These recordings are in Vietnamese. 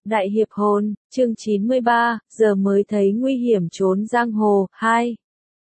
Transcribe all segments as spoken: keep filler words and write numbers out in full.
Đại hiệp hồn, chương chín mươi ba, giờ mới thấy nguy hiểm trốn giang hồ, hai.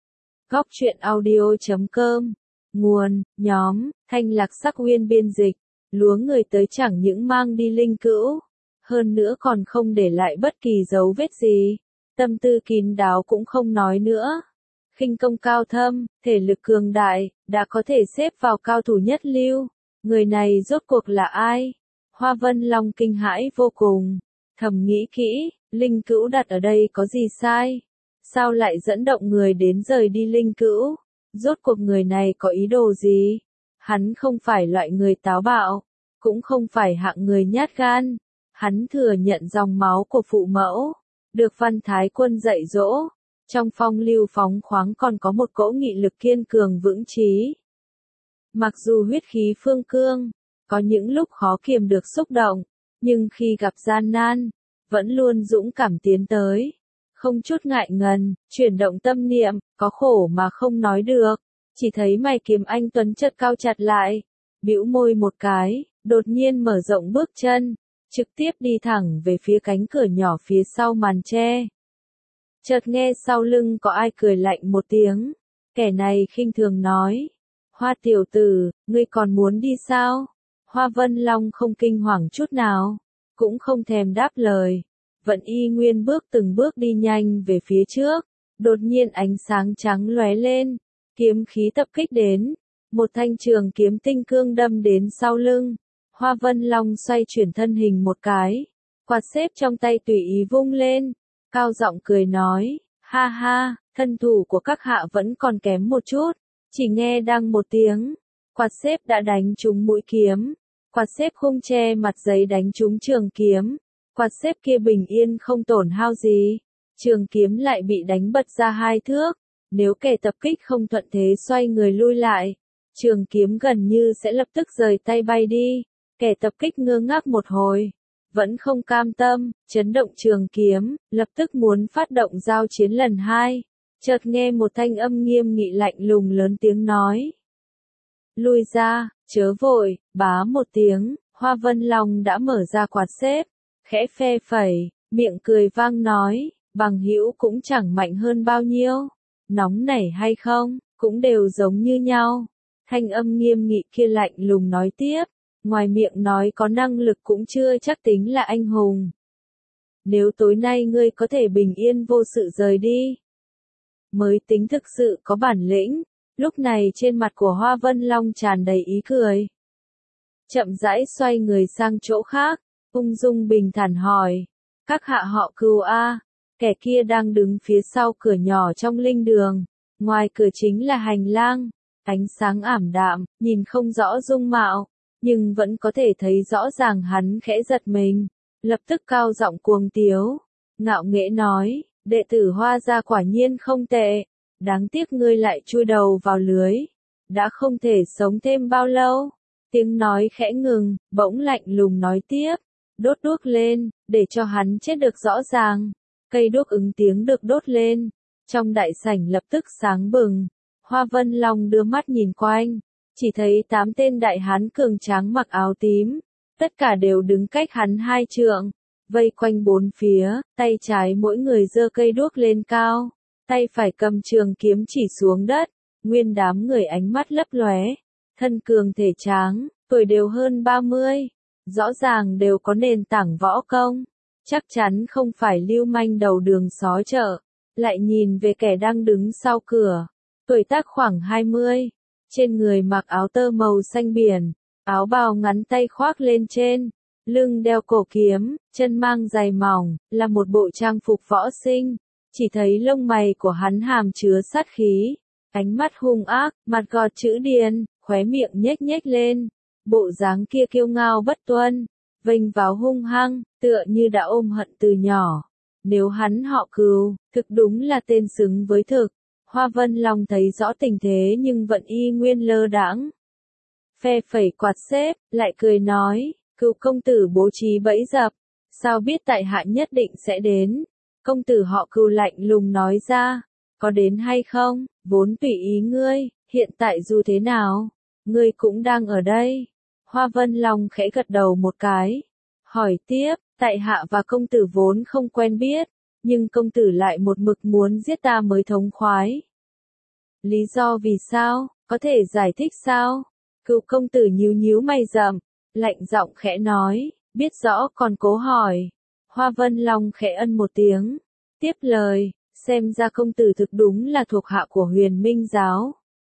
Góc truyện audio.com. Nguồn, nhóm, Thanh Lạc Sắc Uyên biên dịch. Lúa người tới chẳng những mang đi linh cữu, hơn nữa còn không để lại bất kỳ dấu vết gì. Tâm tư kín đáo cũng không nói nữa. Khinh công cao thâm, thể lực cường đại, đã có thể xếp vào cao thủ nhất lưu. Người này rốt cuộc là ai? Hoa Vân Long kinh hãi vô cùng. Thầm nghĩ kỹ, linh cữu đặt ở đây có gì sai? Sao lại dẫn động người đến rời đi linh cữu? Rốt cuộc người này có ý đồ gì? Hắn không phải loại người táo bạo, cũng không phải hạng người nhát gan. Hắn thừa nhận dòng máu của phụ mẫu, được Văn Thái Quân dạy dỗ. Trong phong lưu phóng khoáng còn có một cỗ nghị lực kiên cường vững chí. Mặc dù huyết khí phương cương, có những lúc khó kiềm được xúc động, nhưng khi gặp gian nan, vẫn luôn dũng cảm tiến tới, không chút ngại ngần, chuyển động tâm niệm, có khổ mà không nói được. Chỉ thấy mày kiếm anh Tuấn chợt cao chặt lại, bĩu môi một cái, đột nhiên mở rộng bước chân, trực tiếp đi thẳng về phía cánh cửa nhỏ phía sau màn tre. Chợt nghe sau lưng có ai cười lạnh một tiếng, kẻ này khinh thường nói: "Hoa tiểu tử, ngươi còn muốn đi sao?" Hoa Vân Long không kinh hoàng chút nào, cũng không thèm đáp lời, vẫn y nguyên bước từng bước đi nhanh về phía trước. Đột nhiên ánh sáng trắng lóe lên, kiếm khí tập kích đến, một thanh trường kiếm tinh cương đâm đến sau lưng. Hoa Vân Long xoay chuyển thân hình một cái, quạt xếp trong tay tùy ý vung lên, cao giọng cười nói: "Ha ha, thân thủ của các hạ vẫn còn kém một chút." Chỉ nghe đăng một tiếng, quạt xếp đã đánh trúng mũi kiếm, quạt xếp khung che mặt giấy đánh trúng trường kiếm, quạt xếp kia bình yên không tổn hao gì, trường kiếm lại bị đánh bật ra hai thước. Nếu kẻ tập kích không thuận thế xoay người lui lại, trường kiếm gần như sẽ lập tức rời tay bay đi. Kẻ tập kích ngơ ngác một hồi, vẫn không cam tâm, chấn động trường kiếm, lập tức muốn phát động giao chiến lần hai. Chợt nghe một thanh âm nghiêm nghị lạnh lùng lớn tiếng nói: "Lui ra, chớ vội." Bá một tiếng, Hoa Vân Long đã mở ra quạt xếp, khẽ phe phẩy, miệng cười vang nói: "Bằng hữu cũng chẳng mạnh hơn bao nhiêu, nóng nảy hay không, cũng đều giống như nhau." Thanh âm nghiêm nghị kia lạnh lùng nói tiếp, ngoài miệng nói có năng lực cũng chưa chắc tính là anh hùng. "Nếu tối nay ngươi có thể bình yên vô sự rời đi, mới tính thực sự có bản lĩnh." Lúc này trên mặt của Hoa Vân Long tràn đầy ý cười. Chậm rãi xoay người sang chỗ khác, ung dung bình thản hỏi: "Các hạ họ Cừu a?" Kẻ kia đang đứng phía sau cửa nhỏ trong linh đường, ngoài cửa chính là hành lang, ánh sáng ảm đạm, nhìn không rõ dung mạo, nhưng vẫn có thể thấy rõ ràng hắn khẽ giật mình, lập tức cao giọng cuồng tiếu, ngạo nghễ nói: "Đệ tử Hoa gia quả nhiên không tệ, đáng tiếc ngươi lại chui đầu vào lưới, đã không thể sống thêm bao lâu." Tiếng nói khẽ ngừng, bỗng lạnh lùng nói tiếp: "Đốt đuốc lên, để cho hắn chết được rõ ràng." Cây đuốc ứng tiếng được đốt lên, trong đại sảnh lập tức sáng bừng. Hoa Vân Long đưa mắt nhìn quanh, chỉ thấy tám tên đại hán cường tráng mặc áo tím, tất cả đều đứng cách hắn hai trượng, vây quanh bốn phía, tay trái mỗi người giơ cây đuốc lên cao, tay phải cầm trường kiếm chỉ xuống đất. Nguyên đám người ánh mắt lấp lóe, thân cường thể tráng, tuổi đều hơn ba mươi, rõ ràng đều có nền tảng võ công, chắc chắn không phải lưu manh đầu đường xó chợ. Lại nhìn về kẻ đang đứng sau cửa, tuổi tác khoảng hai mươi, trên người mặc áo tơ màu xanh biển, áo bào ngắn tay khoác lên trên, lưng đeo cổ kiếm, chân mang giày mỏng, là một bộ trang phục võ sinh. Chỉ thấy lông mày của hắn hàm chứa sát khí, ánh mắt hung ác, mặt gọt chữ điên, khóe miệng nhếch nhếch lên, bộ dáng kia kiêu ngao bất tuân, vênh váo hung hăng, tựa như đã ôm hận từ nhỏ. Nếu hắn họ Cừu, thực đúng là tên xứng với thực. Hoa Vân Long thấy rõ tình thế nhưng vẫn y nguyên lơ đãng, phe phẩy quạt xếp, lại cười nói: "Cừu công tử bố trí bẫy dập, sao biết tại hạ nhất định sẽ đến?" Công tử họ Cừu lạnh lùng nói ra: "Có đến hay không, vốn tùy ý ngươi, hiện tại dù thế nào, ngươi cũng đang ở đây." Hoa Vân Long khẽ gật đầu một cái, hỏi tiếp: tại hạ và công tử vốn không quen biết, nhưng công tử lại một mực muốn giết ta mới thống khoái. Lý do vì sao, có thể giải thích sao? Cựu công tử nhíu nhíu mày rậm, lạnh giọng khẽ nói, biết rõ còn cố hỏi. Hoa Vân Long khẽ ân một tiếng, tiếp lời, xem ra công tử thực đúng là thuộc hạ của Huyền Minh giáo.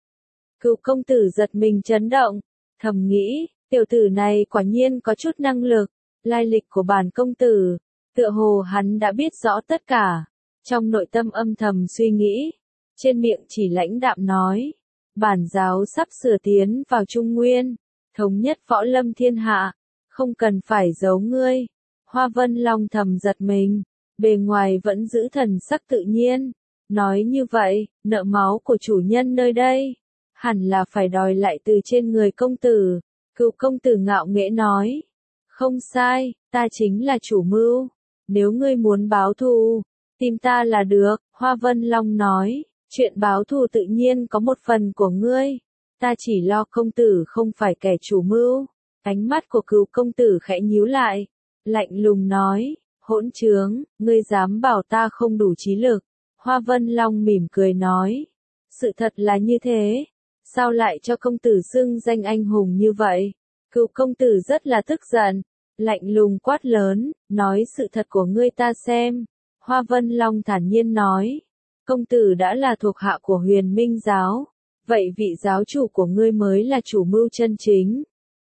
Cựu công tử giật mình chấn động, thầm nghĩ, tiểu tử này quả nhiên có chút năng lực, lai lịch của bản công tử, tựa hồ hắn đã biết rõ tất cả. Trong nội tâm âm thầm suy nghĩ, trên miệng chỉ lãnh đạm nói, bản giáo sắp sửa tiến vào Trung Nguyên, thống nhất võ lâm thiên hạ, không cần phải giấu ngươi. Hoa Vân Long thầm giật mình, bề ngoài vẫn giữ thần sắc tự nhiên, nói như vậy, nợ máu của chủ nhân nơi đây, hẳn là phải đòi lại từ trên người công tử. Cựu công tử ngạo nghễ nói, không sai, ta chính là chủ mưu, nếu ngươi muốn báo thù, tìm ta là được. Hoa Vân Long nói, chuyện báo thù tự nhiên có một phần của ngươi, ta chỉ lo công tử không phải kẻ chủ mưu. Ánh mắt của cựu công tử khẽ nhíu lại, lạnh lùng nói, hỗn trướng, ngươi dám bảo ta không đủ trí lực. Hoa Vân Long mỉm cười nói, sự thật là như thế, sao lại cho công tử xưng danh anh hùng như vậy? Cựu công tử rất là tức giận, lạnh lùng quát lớn, nói sự thật của ngươi ta xem. Hoa Vân Long thản nhiên nói, công tử đã là thuộc hạ của Huyền Minh giáo, vậy vị giáo chủ của ngươi mới là chủ mưu chân chính.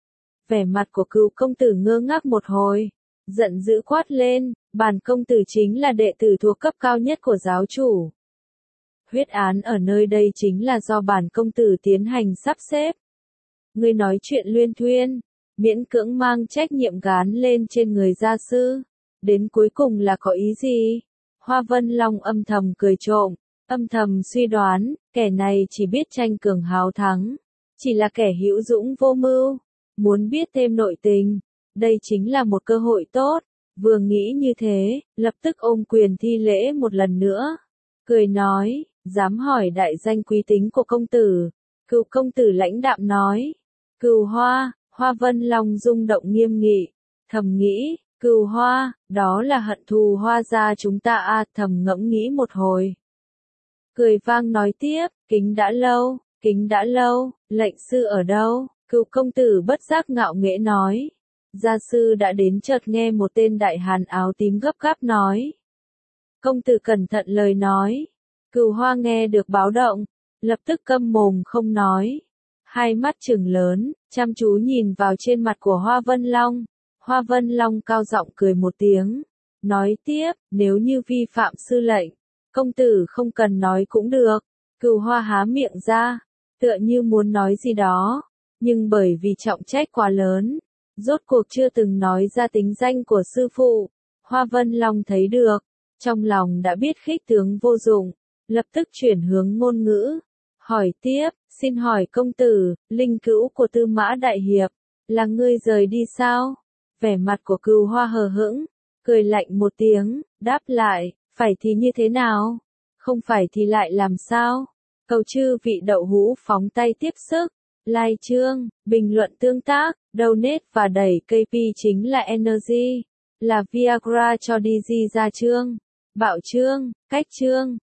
Vẻ mặt của cựu công tử ngơ ngác một hồi, giận dữ quát lên, bản công tử chính là đệ tử thuộc cấp cao nhất của giáo chủ. Huyết án ở nơi đây chính là do bản công tử tiến hành sắp xếp. Ngươi nói chuyện luyên thuyên, miễn cưỡng mang trách nhiệm gán lên trên người gia sư, đến cuối cùng là có ý gì? Hoa Vân Long âm thầm cười trộm, âm thầm suy đoán, kẻ này chỉ biết tranh cường hào thắng, chỉ là kẻ hữu dũng vô mưu, muốn biết thêm nội tình, đây chính là một cơ hội tốt. Vừa nghĩ như thế, lập tức ôm quyền thi lễ một lần nữa, cười nói, dám hỏi đại danh quý tính của công tử. Cựu công tử lãnh đạm nói, Cừu Hoa. Hoa Vân Long rung động nghiêm nghị, thầm nghĩ, Cừu Hoa, đó là hận thù Hoa gia chúng ta a. À, thầm ngẫm nghĩ một hồi, cười vang nói tiếp, kính đã lâu, kính đã lâu, lệnh sư ở đâu? Cựu công tử bất giác ngạo nghễ nói, gia sư đã đến. Chợt nghe một tên đại hán áo tím gấp gáp nói, công tử cẩn thận lời nói. Cừu Hoa nghe được báo động, lập tức câm mồm không nói, hai mắt trừng lớn, chăm chú nhìn vào trên mặt của Hoa Vân Long. Hoa Vân Long cao giọng cười một tiếng, nói tiếp, nếu như vi phạm sư lệnh, công tử không cần nói cũng được. Cừu Hoa há miệng ra, tựa như muốn nói gì đó, nhưng bởi vì trọng trách quá lớn, rốt cuộc chưa từng nói ra tính danh của sư phụ. Hoa Vân Long thấy được, trong lòng đã biết khích tướng vô dụng, lập tức chuyển hướng ngôn ngữ, hỏi tiếp, xin hỏi công tử, linh cữu của Tư Mã Đại Hiệp, là ngươi rời đi sao? Vẻ mặt của Cừu Hoa hờ hững, cười lạnh một tiếng, đáp lại, phải thì như thế nào? Không phải thì lại làm sao? Cầu chư vị đậu hũ phóng tay tiếp sức, like chương, bình luận tương tác, donate và đẩy ca pê chính là energy, là Viagra cho đê giê ra chương, bạo chương, cách chương.